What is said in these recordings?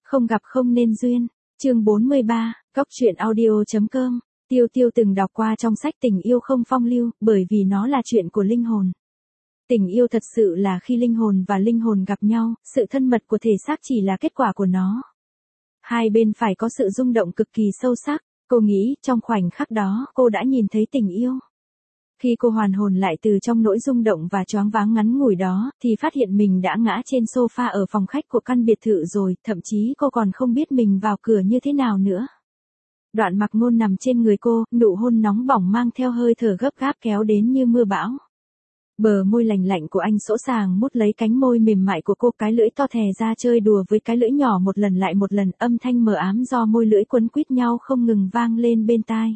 Không gặp không nên duyên. Chương 43, Cóc truyện audio.com. Tiêu Tiêu từng đọc qua trong sách Tình yêu không phong lưu, bởi vì nó là chuyện của linh hồn. Tình yêu thật sự là khi linh hồn và linh hồn gặp nhau, sự thân mật của thể xác chỉ là kết quả của nó. Hai bên phải có sự rung động cực kỳ sâu sắc. Cô nghĩ trong khoảnh khắc đó cô đã nhìn thấy tình yêu. Khi cô hoàn hồn lại từ trong nỗi rung động và choáng váng ngắn ngủi đó, thì phát hiện mình đã ngã trên sofa ở phòng khách của căn biệt thự rồi, thậm chí cô còn không biết mình vào cửa như thế nào nữa. Đoạn Mặc Ngôn nằm trên người cô, nụ hôn nóng bỏng mang theo hơi thở gấp gáp kéo đến như mưa bão. Bờ môi lành lạnh của anh sỗ sàng mút lấy cánh môi mềm mại của cô, cái lưỡi to thè ra chơi đùa với cái lưỡi nhỏ một lần lại một lần, âm thanh mờ ám do môi lưỡi quấn quýt nhau không ngừng vang lên bên tai.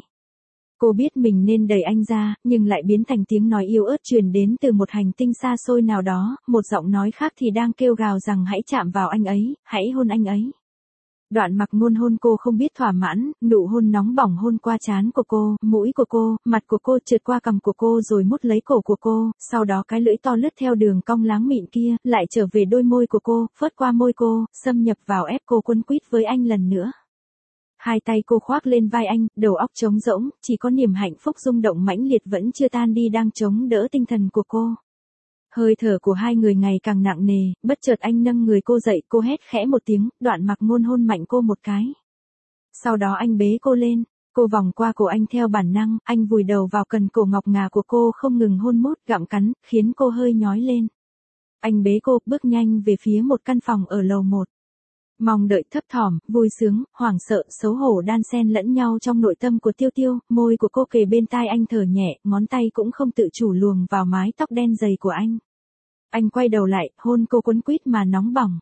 Cô biết mình nên đẩy anh ra, nhưng lại biến thành tiếng nói yếu ớt truyền đến từ một hành tinh xa xôi nào đó, một giọng nói khác thì đang kêu gào rằng hãy chạm vào anh ấy, hãy hôn anh ấy. Đoạn Mặc Ngôn hôn cô không biết thỏa mãn, nụ hôn nóng bỏng hôn qua trán của cô, mũi của cô, mặt của cô, trượt qua cằm của cô rồi mút lấy cổ của cô, sau đó cái lưỡi to lướt theo đường cong láng mịn kia, lại trở về đôi môi của cô, phớt qua môi cô, xâm nhập vào ép cô quấn quýt với anh lần nữa. Hai tay cô khoác lên vai anh, đầu óc trống rỗng, chỉ có niềm hạnh phúc rung động mãnh liệt vẫn chưa tan đi đang chống đỡ tinh thần của cô. Hơi thở của hai người ngày càng nặng nề, bất chợt anh nâng người cô dậy, cô hét khẽ một tiếng, Đoạn Mặc Ngôn hôn mạnh cô một cái. Sau đó anh bế cô lên, cô vòng qua cổ anh theo bản năng, anh vùi đầu vào cần cổ ngọc ngà của cô không ngừng hôn mút, gặm cắn, khiến cô hơi nhói lên. Anh bế cô, bước nhanh về phía một căn phòng ở lầu 1. Mong đợi, thấp thỏm, vui sướng, hoảng sợ, xấu hổ đan xen lẫn nhau trong nội tâm của Tiêu Tiêu, môi của cô kề bên tai anh thở nhẹ, ngón tay cũng không tự chủ luồn vào mái tóc đen dày của anh. Anh quay đầu lại, hôn cô quấn quýt mà nóng bỏng.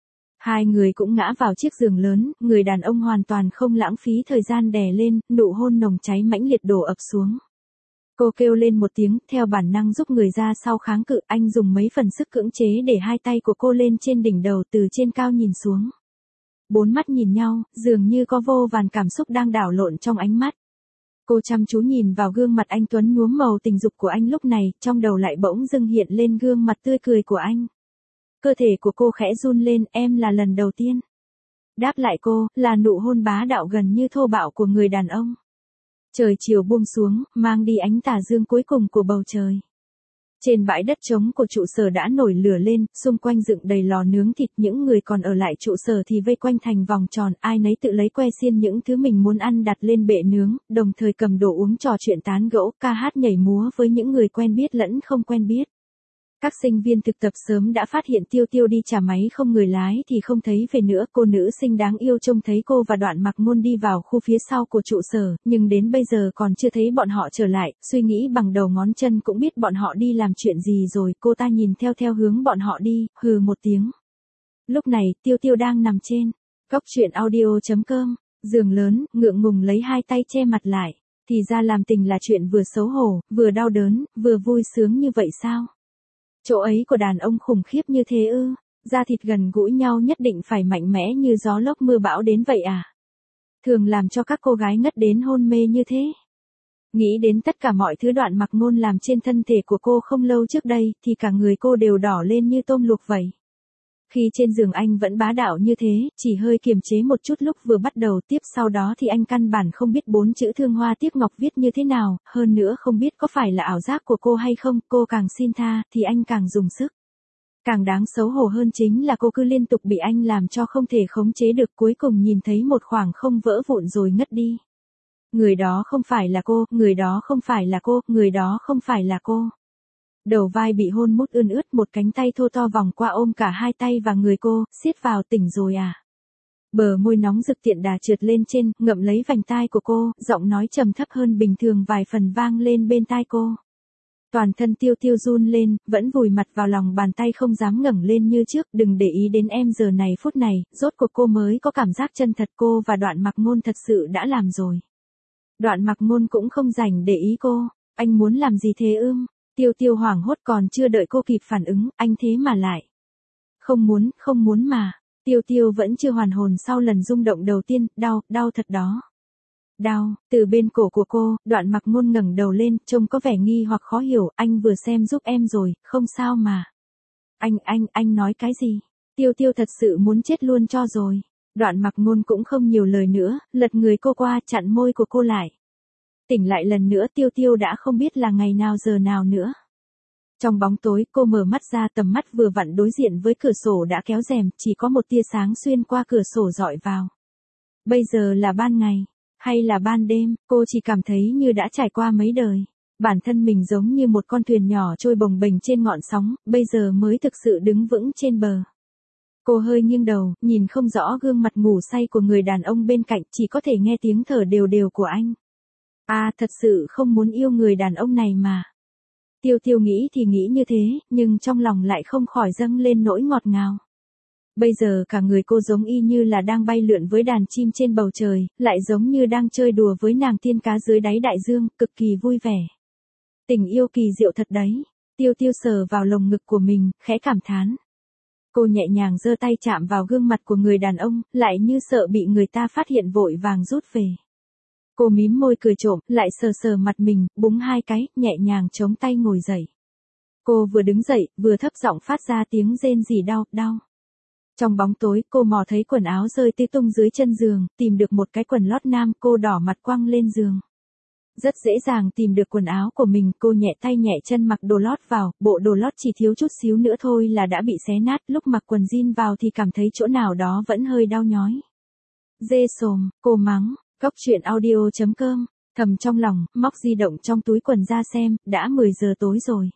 Hai người cũng ngã vào chiếc giường lớn, người đàn ông hoàn toàn không lãng phí thời gian đè lên, nụ hôn nồng cháy mãnh liệt đổ ập xuống. Cô kêu lên một tiếng, theo bản năng rút người ra sau kháng cự, anh dùng mấy phần sức cưỡng chế để hai tay của cô lên trên đỉnh đầu từ trên cao nhìn xuống. Bốn mắt nhìn nhau, dường như có vô vàn cảm xúc đang đảo lộn trong ánh mắt. Cô chăm chú nhìn vào gương mặt anh tuấn nhuốm màu tình dục của anh lúc này, trong đầu lại bỗng dưng hiện lên gương mặt tươi cười của anh. Cơ thể của cô khẽ run lên, em là lần đầu tiên. Đáp lại cô, là nụ hôn bá đạo gần như thô bạo của người đàn ông. Trời chiều buông xuống, mang đi ánh tà dương cuối cùng của bầu trời. Trên bãi đất trống của trụ sở đã nổi lửa lên, xung quanh dựng đầy lò nướng thịt, những người còn ở lại trụ sở thì vây quanh thành vòng tròn, ai nấy tự lấy que xiên những thứ mình muốn ăn đặt lên bệ nướng, đồng thời cầm đồ uống trò chuyện tán gẫu, ca hát nhảy múa với những người quen biết lẫn không quen biết. Các sinh viên thực tập sớm đã phát hiện Tiêu Tiêu đi trả máy không người lái thì không thấy về nữa, cô nữ sinh đáng yêu trông thấy cô và Đoạn Mặc Ngôn đi vào khu phía sau của trụ sở, nhưng đến bây giờ còn chưa thấy bọn họ trở lại, suy nghĩ bằng đầu ngón chân cũng biết bọn họ đi làm chuyện gì rồi, cô ta nhìn theo hướng bọn họ đi, hừ một tiếng. Lúc này, Tiêu Tiêu đang nằm trên Cóc truyện audio.com, giường lớn, ngượng ngùng lấy hai tay che mặt lại, thì ra làm tình là chuyện vừa xấu hổ, vừa đau đớn, vừa vui sướng như vậy sao? Chỗ ấy của đàn ông khủng khiếp như thế ư? Da thịt gần gũi nhau nhất định phải mạnh mẽ như gió lốc mưa bão đến vậy à? Thường làm cho các cô gái ngất đến hôn mê như thế. Nghĩ đến tất cả mọi thứ Đoạn Mặc Ngôn làm trên thân thể của cô không lâu trước đây, thì cả người cô đều đỏ lên như tôm luộc vậy. Khi trên giường anh vẫn bá đạo như thế, chỉ hơi kiềm chế một chút lúc vừa bắt đầu, tiếp sau đó thì anh căn bản không biết 4 chữ thương hoa tiếc ngọc viết như thế nào, hơn nữa không biết có phải là ảo giác của cô hay không, cô càng xin tha, thì anh càng dùng sức. Càng đáng xấu hổ hơn chính là cô cứ liên tục bị anh làm cho không thể khống chế được, cuối cùng nhìn thấy một khoảng không vỡ vụn rồi ngất đi. Người đó không phải là cô, người đó không phải là cô, người đó không phải là cô. Đầu vai bị hôn mút ươn ướt, một cánh tay thô to vòng qua ôm cả hai tay và người cô, siết vào, tỉnh rồi à? Bờ môi nóng rực tiện đà trượt lên trên, ngậm lấy vành tai của cô, giọng nói trầm thấp hơn bình thường vài phần vang lên bên tai cô. Toàn thân Tiêu Tiêu run lên, vẫn vùi mặt vào lòng bàn tay không dám ngẩng lên như trước, đừng để ý đến em giờ này phút này, rốt cuộc cô mới có cảm giác chân thật, cô và Đoạn Mặc Ngôn thật sự đã làm rồi. Đoạn Mặc Ngôn cũng không rảnh để ý cô, anh muốn làm gì thế ưm? Tiêu Tiêu hoảng hốt, còn chưa đợi cô kịp phản ứng, anh thế mà lại. Không muốn mà. Tiêu Tiêu vẫn chưa hoàn hồn sau lần rung động đầu tiên, đau thật đó. Đau, từ bên cổ của cô, Đoạn Mặc Ngôn ngẩng đầu lên, trông có vẻ nghi hoặc khó hiểu, anh vừa xem giúp em rồi, không sao mà. Anh nói cái gì? Tiêu Tiêu thật sự muốn chết luôn cho rồi. Đoạn Mặc Ngôn cũng không nhiều lời nữa, lật người cô qua chặn môi của cô lại. Tỉnh lại lần nữa Tiêu Tiêu đã không biết là ngày nào giờ nào nữa. Trong bóng tối cô mở mắt ra, tầm mắt vừa vặn đối diện với cửa sổ đã kéo rèm, chỉ có một tia sáng xuyên qua cửa sổ dọi vào. Bây giờ là ban ngày, hay là ban đêm, cô chỉ cảm thấy như đã trải qua mấy đời. Bản thân mình giống như một con thuyền nhỏ trôi bồng bềnh trên ngọn sóng, bây giờ mới thực sự đứng vững trên bờ. Cô hơi nghiêng đầu, nhìn không rõ gương mặt ngủ say của người đàn ông bên cạnh, chỉ có thể nghe tiếng thở đều đều của anh. Thật sự không muốn yêu người đàn ông này mà. Tiêu Tiêu nghĩ thì nghĩ như thế, nhưng trong lòng lại không khỏi dâng lên nỗi ngọt ngào. Bây giờ cả người cô giống y như là đang bay lượn với đàn chim trên bầu trời, lại giống như đang chơi đùa với nàng tiên cá dưới đáy đại dương, cực kỳ vui vẻ. Tình yêu kỳ diệu thật đấy. Tiêu Tiêu sờ vào lồng ngực của mình, khẽ cảm thán. Cô nhẹ nhàng giơ tay chạm vào gương mặt của người đàn ông, lại như sợ bị người ta phát hiện vội vàng rút về. Cô mím môi cười trộm, lại sờ sờ mặt mình, búng hai cái, nhẹ nhàng chống tay ngồi dậy. Cô vừa đứng dậy, vừa thấp giọng phát ra tiếng rên rỉ đau, đau. Trong bóng tối, cô mò thấy quần áo rơi tứ tung dưới chân giường, tìm được một cái quần lót nam, cô đỏ mặt quăng lên giường. Rất dễ dàng tìm được quần áo của mình, cô nhẹ tay nhẹ chân mặc đồ lót vào, bộ đồ lót chỉ thiếu chút xíu nữa thôi là đã bị xé nát, lúc mặc quần jean vào thì cảm thấy chỗ nào đó vẫn hơi đau nhói. Dê xồm, cô mắng. Cóc truyện audio.com, thầm trong lòng, móc di động trong túi quần ra xem, đã 10 giờ tối rồi.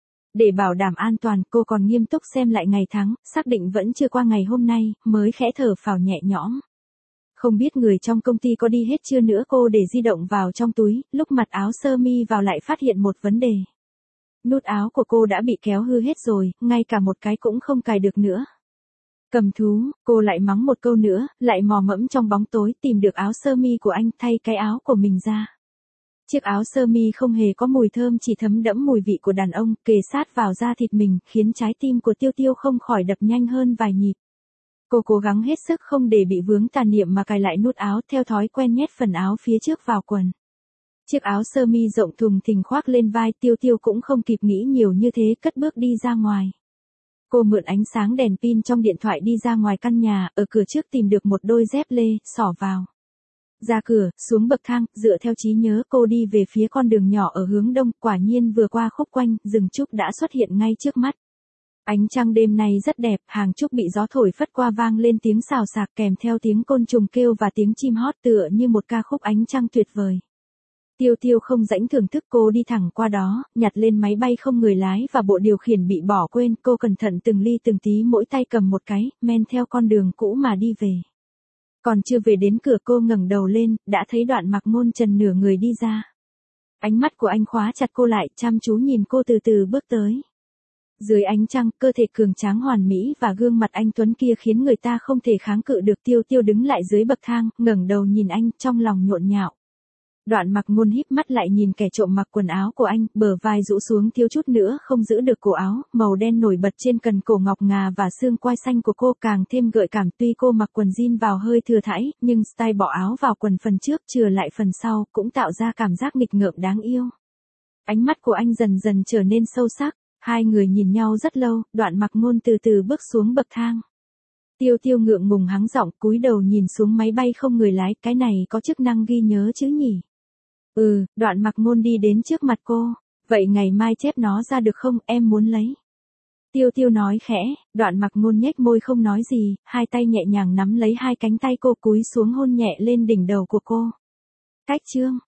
Để bảo đảm an toàn, cô còn nghiêm túc xem lại ngày tháng, xác định vẫn chưa qua ngày hôm nay, mới khẽ thở phào nhẹ nhõm. Không biết người trong công ty có đi hết chưa nữa, cô để di động vào trong túi, lúc mặc áo sơ mi vào lại phát hiện một vấn đề. Nút áo của cô đã bị kéo hư hết rồi, ngay cả một cái cũng không cài được nữa. Cầm thú, cô lại mắng một câu nữa, lại mò mẫm trong bóng tối tìm được áo sơ mi của anh, thay cái áo của mình ra. Chiếc áo sơ mi không hề có mùi thơm, chỉ thấm đẫm mùi vị của đàn ông, kề sát vào da thịt mình, khiến trái tim của Tiêu Tiêu không khỏi đập nhanh hơn vài nhịp. Cô cố gắng hết sức không để bị vướng tà niệm mà cài lại nút áo, theo thói quen nhét phần áo phía trước vào quần. Chiếc áo sơ mi rộng thùng thình khoác lên vai, Tiêu Tiêu cũng không kịp nghĩ nhiều như thế, cất bước đi ra ngoài. Cô mượn ánh sáng đèn pin trong điện thoại đi ra ngoài căn nhà, ở cửa trước tìm được một đôi dép lê, xỏ vào. Ra cửa, xuống bậc thang, dựa theo trí nhớ cô đi về phía con đường nhỏ ở hướng đông, quả nhiên vừa qua khúc quanh, rừng trúc đã xuất hiện ngay trước mắt. Ánh trăng đêm nay rất đẹp, hàng trúc bị gió thổi phất qua vang lên tiếng xào xạc kèm theo tiếng côn trùng kêu và tiếng chim hót, tựa như một ca khúc ánh trăng tuyệt vời. Tiêu Tiêu không rãnh thưởng thức, cô đi thẳng qua đó, nhặt lên máy bay không người lái và bộ điều khiển bị bỏ quên, cô cẩn thận từng ly từng tí mỗi tay cầm một cái, men theo con đường cũ mà đi về. Còn chưa về đến cửa cô ngẩng đầu lên, đã thấy Đoạn Mặc Ngôn trần nửa người đi ra. Ánh mắt của anh khóa chặt cô lại, chăm chú nhìn cô từ từ bước tới. Dưới ánh trăng, cơ thể cường tráng hoàn mỹ và gương mặt anh tuấn kia khiến người ta không thể kháng cự được. Tiêu Tiêu đứng lại dưới bậc thang, ngẩng đầu nhìn anh, trong lòng nhộn nhạo. Đoạn Mặc Ngôn híp mắt lại nhìn kẻ trộm mặc quần áo của anh, bờ vai rũ xuống thiếu chút nữa không giữ được cổ áo, màu đen nổi bật trên cần cổ ngọc ngà và xương quai xanh của cô càng thêm gợi cảm. Tuy cô mặc quần jean vào hơi thừa thãi, nhưng style bỏ áo vào quần phần trước chừa lại phần sau, cũng tạo ra cảm giác nghịch ngợm đáng yêu. Ánh mắt của anh dần dần trở nên sâu sắc, hai người nhìn nhau rất lâu, Đoạn Mặc Ngôn từ từ bước xuống bậc thang. Tiêu Tiêu ngượng ngùng hắng giọng, cúi đầu nhìn xuống máy bay không người lái, cái này có chức năng ghi nhớ chứ nhỉ? Đoạn Mặc Ngôn đi đến trước mặt cô, vậy ngày mai chép nó ra được không, em muốn lấy. Tiêu Tiêu nói khẽ, Đoạn Mặc Ngôn nhếch môi không nói gì, hai tay nhẹ nhàng nắm lấy hai cánh tay cô, cúi xuống hôn nhẹ lên đỉnh đầu của cô. Cách chương